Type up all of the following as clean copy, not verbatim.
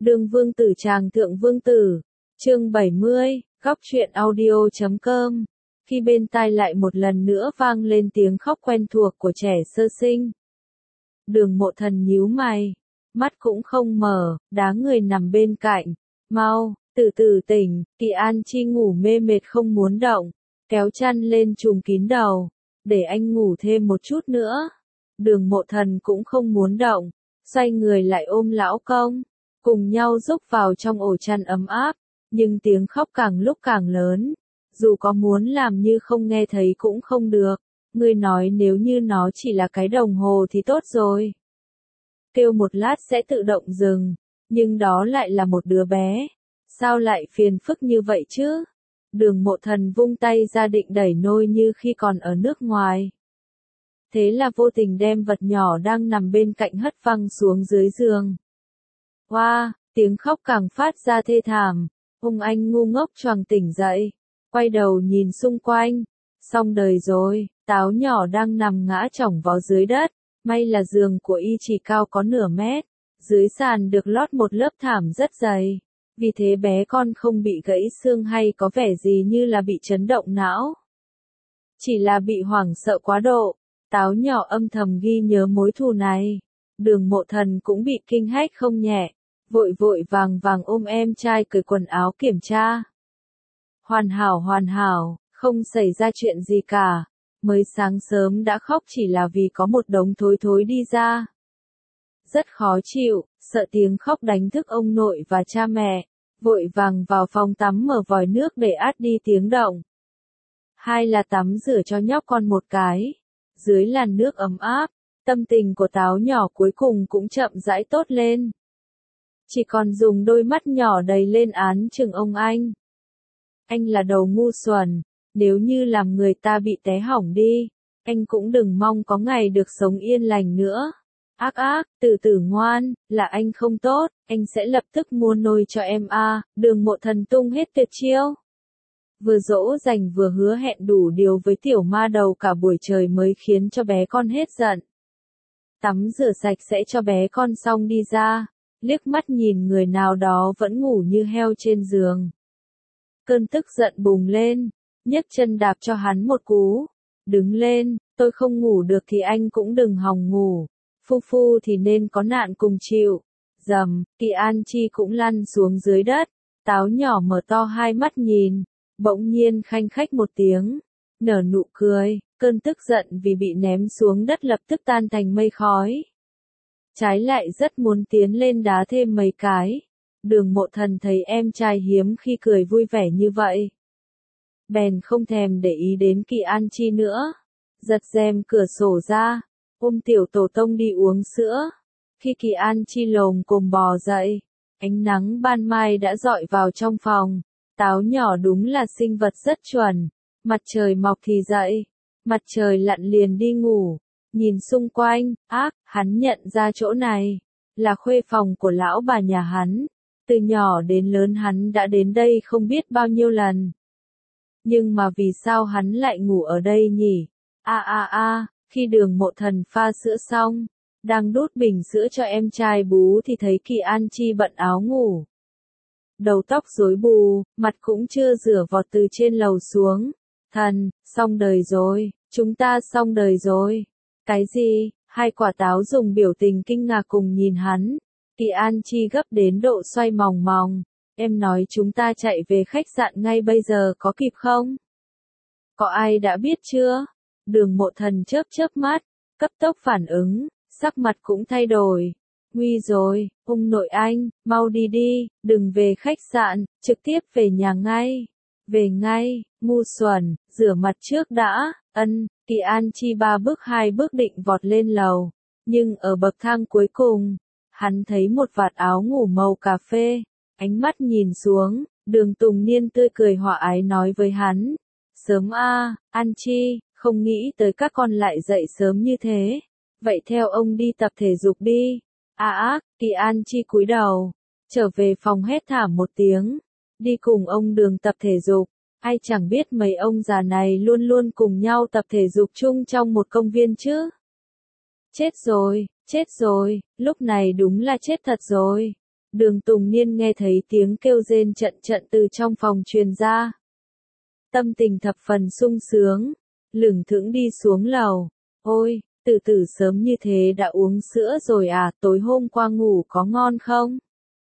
Đường vương tử tràng thượng vương tử. Chương 70, góc truyện audio.com. Khi bên tai lại một lần nữa vang lên tiếng khóc quen thuộc của trẻ sơ sinh. Đường Mộ Thần nhíu mày, mắt cũng không mở, đá người nằm bên cạnh. Mau, từ từ tỉnh, Kỳ An Chi ngủ mê mệt không muốn động, kéo chăn lên trùm kín đầu, để anh ngủ thêm một chút nữa. Đường Mộ Thần cũng không muốn động, xoay người lại ôm lão công, cùng nhau rúc vào trong ổ chăn ấm áp, nhưng tiếng khóc càng lúc càng lớn, dù có muốn làm như không nghe thấy cũng không được. Ngươi nói nếu như nó chỉ là cái đồng hồ thì tốt rồi. Kêu một lát sẽ tự động dừng, nhưng đó lại là một đứa bé. Sao lại phiền phức như vậy chứ? Đường Mộ Thần vung tay ra định đẩy nôi như khi còn ở nước ngoài. Thế là vô tình đem vật nhỏ đang nằm bên cạnh hất văng xuống dưới giường. Hoa, tiếng khóc càng phát ra thê thảm. Ông anh ngu ngốc choàng tỉnh dậy, quay đầu nhìn xung quanh. Xong đời rồi, Táo nhỏ đang nằm ngã chỏng vào dưới đất. May là giường của y chỉ cao có nửa mét, dưới sàn được lót một lớp thảm rất dày. Vì thế bé con không bị gãy xương hay có vẻ gì như là bị chấn động não. Chỉ là bị hoảng sợ quá độ. Táo nhỏ âm thầm ghi nhớ mối thù này. Đường Mộ Thần cũng bị kinh hách không nhẹ, vội vội vàng vàng ôm em trai cởi quần áo kiểm tra. Hoàn hảo, không xảy ra chuyện gì cả. Mới sáng sớm đã khóc chỉ là vì có một đống thối thối đi ra. Rất khó chịu, sợ tiếng khóc đánh thức ông nội và cha mẹ, vội vàng vào phòng tắm mở vòi nước để át đi tiếng động. Hai là tắm rửa cho nhóc con một cái. Dưới làn nước ấm áp, tâm tình của Táo nhỏ cuối cùng cũng chậm rãi tốt lên. Chỉ còn dùng đôi mắt nhỏ đầy lên án chừng ông anh. Anh là đầu ngu xuẩn, nếu như làm người ta bị té hỏng đi, anh cũng đừng mong có ngày được sống yên lành nữa. Ác, từ từ ngoan, là anh không tốt, anh sẽ lập tức mua nôi cho em a. Đường Mộ Thần tung hết tuyệt chiêu. Vừa dỗ dành vừa hứa hẹn đủ điều với tiểu ma đầu cả buổi trời mới khiến cho bé con hết giận. Tắm rửa sạch sẽ cho bé con xong đi ra, liếc mắt nhìn người nào đó vẫn ngủ như heo trên giường. Cơn tức giận bùng lên, nhấc chân đạp cho hắn một cú. Đứng lên, tôi không ngủ được thì anh cũng đừng hòng ngủ. Phu thì nên có nạn cùng chịu. Dầm, Kỳ An Chi cũng lăn xuống dưới đất. Táo nhỏ mở to hai mắt nhìn, bỗng nhiên khanh khách một tiếng, nở nụ cười, cơn tức giận vì bị ném xuống đất lập tức tan thành mây khói. Trái lại rất muốn tiến lên đá thêm mấy cái. Đường Mộ Thần thấy em trai hiếm khi cười vui vẻ như vậy, bèn không thèm để ý đến Kỳ An Chi nữa, giật rèm cửa sổ ra, ôm tiểu tổ tông đi uống sữa. Khi Kỳ An Chi lồm cồm bò dậy, ánh nắng ban mai đã rọi vào trong phòng. Táo nhỏ đúng là sinh vật rất chuẩn, mặt trời mọc thì dậy, mặt trời lặn liền đi ngủ. Nhìn xung quanh, hắn nhận ra chỗ này là khuê phòng của lão bà nhà hắn. Từ nhỏ đến lớn hắn đã đến đây không biết bao nhiêu lần. Nhưng mà vì sao hắn lại ngủ ở đây nhỉ? Khi Đường Mộ Thần pha sữa xong, đang đút bình sữa cho em trai bú thì thấy Kỳ An Chi bận áo ngủ. Đầu tóc rối bù, mặt cũng chưa rửa vọt từ trên lầu xuống. Thần, xong đời rồi, chúng ta xong đời rồi. Cái gì? Hai quả táo dùng biểu tình kinh ngạc cùng nhìn hắn. Kỳ An Chi gấp đến độ xoay mòng mòng. Em nói chúng ta chạy về khách sạn ngay bây giờ có kịp không? Có ai đã biết chưa? Đường Mộ Thần chớp mắt, cấp tốc phản ứng, sắc mặt cũng thay đổi. Nguy rồi, ông nội anh, mau đi, đừng về khách sạn, trực tiếp về nhà ngay. Về ngay, ngu xuẩn, rửa mặt trước đã. Kỳ An Chi 3 bước 2 bước định vọt lên lầu. Nhưng ở bậc thang cuối cùng, hắn thấy một vạt áo ngủ màu cà phê. Ánh mắt nhìn xuống, Đường Tùng Niên tươi cười hòa ái nói với hắn. Sớm An Chi, không nghĩ tới các con lại dậy sớm như thế. Vậy theo ông đi tập thể dục đi. Kỳ An Chi cúi đầu, trở về phòng hét thảm một tiếng. Đi cùng ông Đường tập thể dục. Ai chẳng biết mấy ông già này luôn luôn cùng nhau tập thể dục chung trong một công viên chứ. Chết rồi, lúc này đúng là chết thật rồi. Đường Tùng Niên nghe thấy tiếng kêu rên trận trận từ trong phòng truyền ra. Tâm tình thập phần sung sướng, lững thững đi xuống lầu. Ôi, Tử Tử sớm như thế đã uống sữa rồi à, tối hôm qua ngủ có ngon không?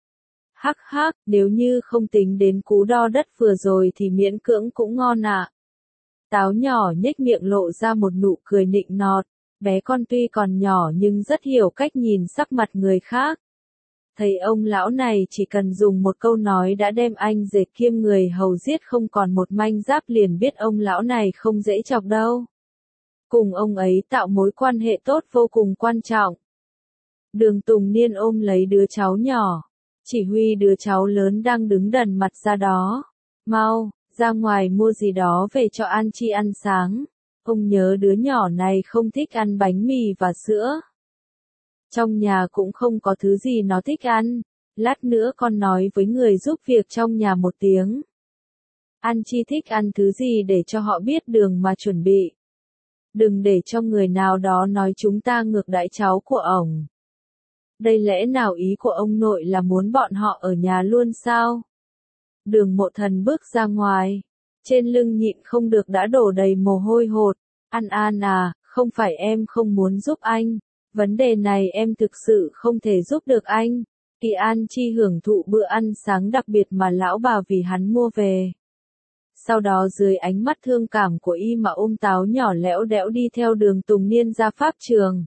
Hắc hắc, nếu như không tính đến cú đo đất vừa rồi thì miễn cưỡng cũng ngon ạ. Táo nhỏ nhếch miệng lộ ra một nụ cười nịnh nọt, bé con tuy còn nhỏ nhưng rất hiểu cách nhìn sắc mặt người khác. Thấy ông lão này chỉ cần dùng một câu nói đã đem anh dệt kiêm người hầu giết không còn một manh giáp liền biết ông lão này không dễ chọc đâu. Cùng ông ấy tạo mối quan hệ tốt vô cùng quan trọng. Đường Tùng Niên ôm lấy đứa cháu nhỏ, chỉ huy đứa cháu lớn đang đứng đần mặt ra đó. Mau, ra ngoài mua gì đó về cho An Chi ăn sáng. Ông nhớ đứa nhỏ này không thích ăn bánh mì và sữa. Trong nhà cũng không có thứ gì nó thích ăn. Lát nữa con nói với người giúp việc trong nhà một tiếng. An Chi thích ăn thứ gì để cho họ biết đường mà chuẩn bị. Đừng để cho người nào đó nói chúng ta ngược đãi cháu của ổng. Đây lẽ nào ý của ông nội là muốn bọn họ ở nhà luôn sao? Đường Mộ Thần bước ra ngoài. Trên lưng nhịn không được đã đổ đầy mồ hôi hột. An An à, không phải em không muốn giúp anh. Vấn đề này em thực sự không thể giúp được anh. Kỳ An Chi hưởng thụ bữa ăn sáng đặc biệt mà lão bà vì hắn mua về. Sau đó dưới ánh mắt thương cảm của y mà ôm Táo nhỏ lẽo đẽo đi theo Đường Tùng Niên ra pháp trường.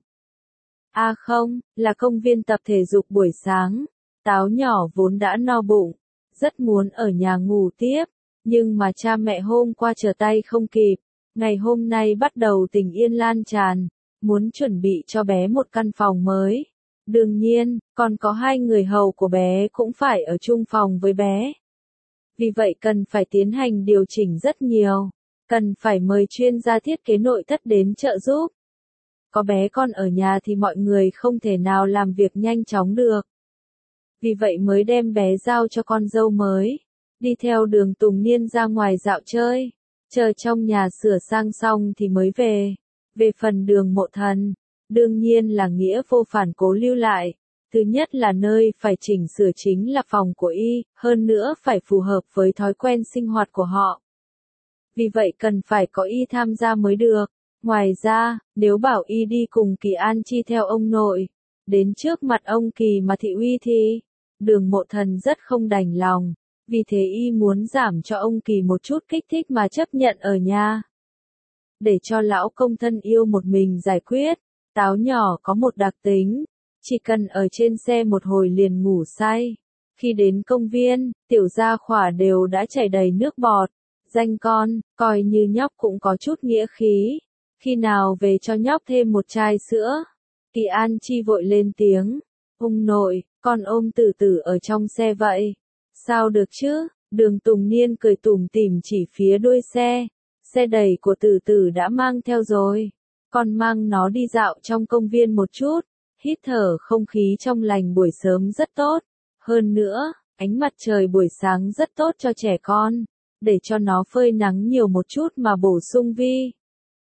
À không, là công viên tập thể dục buổi sáng. Táo nhỏ vốn đã no bụng, rất muốn ở nhà ngủ tiếp, nhưng mà cha mẹ hôm qua trở tay không kịp. Ngày hôm nay bắt đầu tình yên lan tràn, muốn chuẩn bị cho bé một căn phòng mới. Đương nhiên, còn có 2 người hầu của bé cũng phải ở chung phòng với bé. Vì vậy cần phải tiến hành điều chỉnh rất nhiều, cần phải mời chuyên gia thiết kế nội thất đến trợ giúp. Có bé con ở nhà thì mọi người không thể nào làm việc nhanh chóng được. Vì vậy mới đem bé giao cho con dâu mới, đi theo Đường Tùng Niên ra ngoài dạo chơi, chờ trong nhà sửa sang xong thì mới về. Về phần Đường Mộ Thần, đương nhiên là nghĩa vô phản cố lưu lại. Thứ nhất là nơi phải chỉnh sửa chính là phòng của y, hơn nữa phải phù hợp với thói quen sinh hoạt của họ. Vì vậy cần phải có y tham gia mới được. Ngoài ra, nếu bảo y đi cùng Kỳ An Chi theo ông nội, đến trước mặt ông Kỳ mà thị uy thì, Đường Mộ Thần rất không đành lòng, vì thế y muốn giảm cho ông Kỳ một chút kích thích mà chấp nhận ở nhà. Để cho lão công thân yêu một mình giải quyết, Táo nhỏ có một đặc tính, chỉ cần ở trên xe một hồi liền ngủ say. Khi đến công viên, tiểu gia khỏa đều đã chảy đầy nước bọt. Danh con, coi như nhóc cũng có chút nghĩa khí. Khi nào về cho nhóc thêm một chai sữa? Kỳ An Chi vội lên tiếng. Ông nội, con ôm Tử Tử ở trong xe vậy. Sao được chứ? Đường Tùng Niên cười tủm tỉm chỉ phía đuôi xe. Xe đẩy của Tử Tử đã mang theo rồi. Con mang nó đi dạo trong công viên một chút. Hít thở không khí trong lành buổi sớm rất tốt. Hơn nữa, ánh mặt trời buổi sáng rất tốt cho trẻ con. Để cho nó phơi nắng nhiều một chút mà bổ sung vi.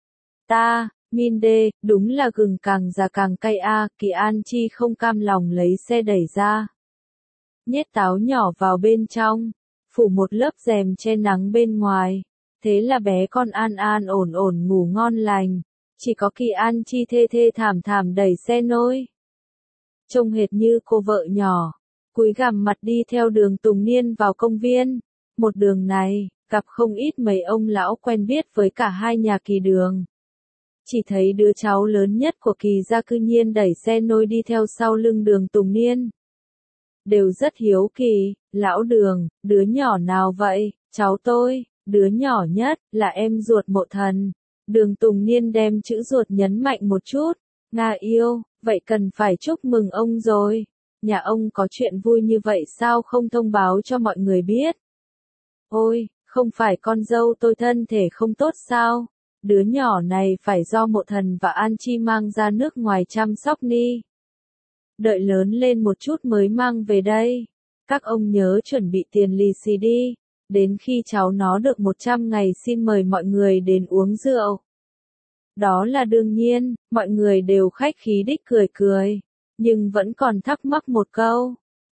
Min đê, đúng là gừng càng già càng cay a. Kỳ An Chi không cam lòng lấy xe đẩy ra. Nhét Táo nhỏ vào bên trong, phủ một lớp rèm che nắng bên ngoài. Thế là bé con an an ổn ổn ngủ ngon lành. Chỉ có Kỳ An Chi thê thê thảm thảm đẩy xe nôi. Trông hệt như cô vợ nhỏ, cúi gằm mặt đi theo Đường Tùng Niên vào công viên. Một đường này, gặp không ít mấy ông lão quen biết với cả 2 nhà Kỳ Đường. Chỉ thấy đứa cháu lớn nhất của Kỳ gia cư nhiên đẩy xe nôi đi theo sau lưng Đường Tùng Niên. Đều rất hiếu kỳ, lão Đường, đứa nhỏ nào vậy? Cháu tôi, đứa nhỏ nhất, là em ruột Mộ Thần. Đường Tùng Niên đem chữ ruột nhấn mạnh một chút. Nga yêu, vậy cần phải chúc mừng ông rồi. Nhà ông có chuyện vui như vậy sao không thông báo cho mọi người biết? Ôi, không phải con dâu tôi thân thể không tốt sao? Đứa nhỏ này phải do Mộ Thần và An Chi mang ra nước ngoài chăm sóc đi. Đợi lớn lên một chút mới mang về đây. Các ông nhớ chuẩn bị tiền lì xì đi. Đến khi cháu nó được 100 ngày xin mời mọi người đến uống rượu. Đó là đương nhiên, mọi người đều khách khí đích cười cười. Nhưng vẫn còn thắc mắc một câu.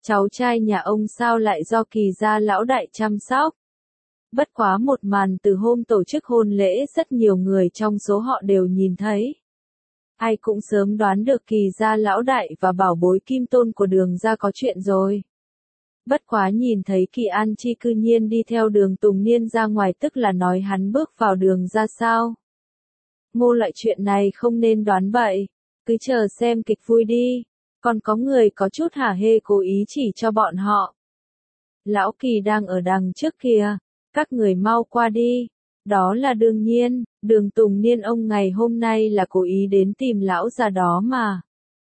cháu trai nhà ông sao lại do Kỳ gia lão đại chăm sóc. Bất quá một màn từ hôm tổ chức hôn lễ rất nhiều người trong số họ đều nhìn thấy. Ai cũng sớm đoán được Kỳ gia lão đại và bảo bối kim tôn của Đường gia có chuyện rồi. Bất quá nhìn thấy Kỳ An Chi cư nhiên đi theo Đường Tùng Niên ra ngoài, tức là nói hắn bước vào Đường gia sao. Ngô loại chuyện này không nên đoán bậy, cứ chờ xem kịch vui đi. Còn có người có chút hả hê cố ý chỉ cho bọn họ. Lão Kỳ đang ở đằng trước kìa, các người mau qua đi. Đó là đương nhiên, Đường Tùng Niên ông ngày hôm nay là cố ý đến tìm lão già đó mà.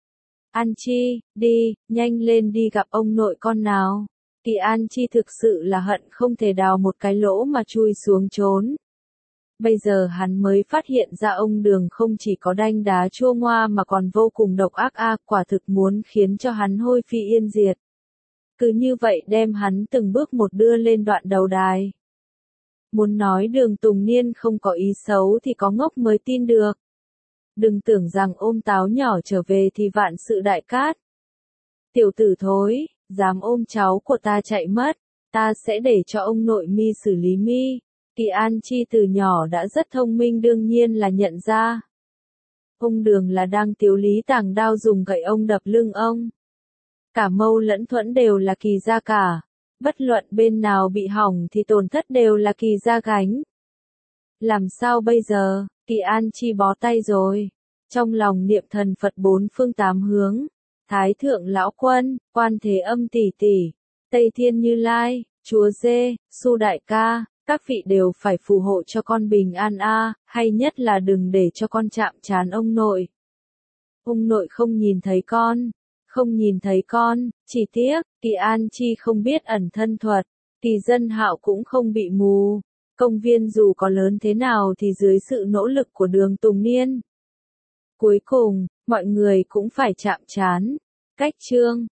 An Chi, đi, nhanh lên đi gặp ông nội con nào. Kỳ An Chi thực sự là hận không thể đào một cái lỗ mà chui xuống trốn. Bây giờ hắn mới phát hiện ra ông Đường không chỉ có đanh đá chua ngoa mà còn vô cùng độc ác quả thực muốn khiến cho hắn hôi phi yên diệt. Cứ như vậy đem hắn từng bước một đưa lên đoạn đầu đài. Muốn nói Đường Tùng Niên không có ý xấu thì có ngốc mới tin được. Đừng tưởng rằng ôm táo nhỏ trở về thì vạn sự đại cát. Tiểu tử thối, dám ôm cháu của ta chạy mất, ta sẽ để cho ông nội mi xử lý mi. Kỳ An Chi từ nhỏ đã rất thông minh, đương nhiên là nhận ra. Ông Đường là đang tiếu lý tàng đao dùng gậy ông đập lưng ông. Cả Mâu lẫn Thuẫn đều là Kỳ gia cả. Bất luận bên nào bị hỏng thì tổn thất đều là Kỳ gia gánh. Làm sao bây giờ, Kỳ An Chi bó tay rồi. Trong lòng niệm thần Phật bốn phương tám hướng. Thái thượng lão quân, Quan Thế Âm tỷ tỷ, Tây Thiên Như Lai, Chúa Dê, Su đại ca, các vị đều phải phù hộ cho con bình an hay nhất là đừng để cho con chạm trán ông nội. Ông nội không nhìn thấy con, không nhìn thấy con, chỉ tiếc, Kỳ An Chi không biết ẩn thân thuật, Kỳ Dân Hạo cũng không bị mù. Công viên dù có lớn thế nào thì dưới sự nỗ lực của Đường Tùng Niên, cuối cùng, mọi người cũng phải chạm trán. Cách chương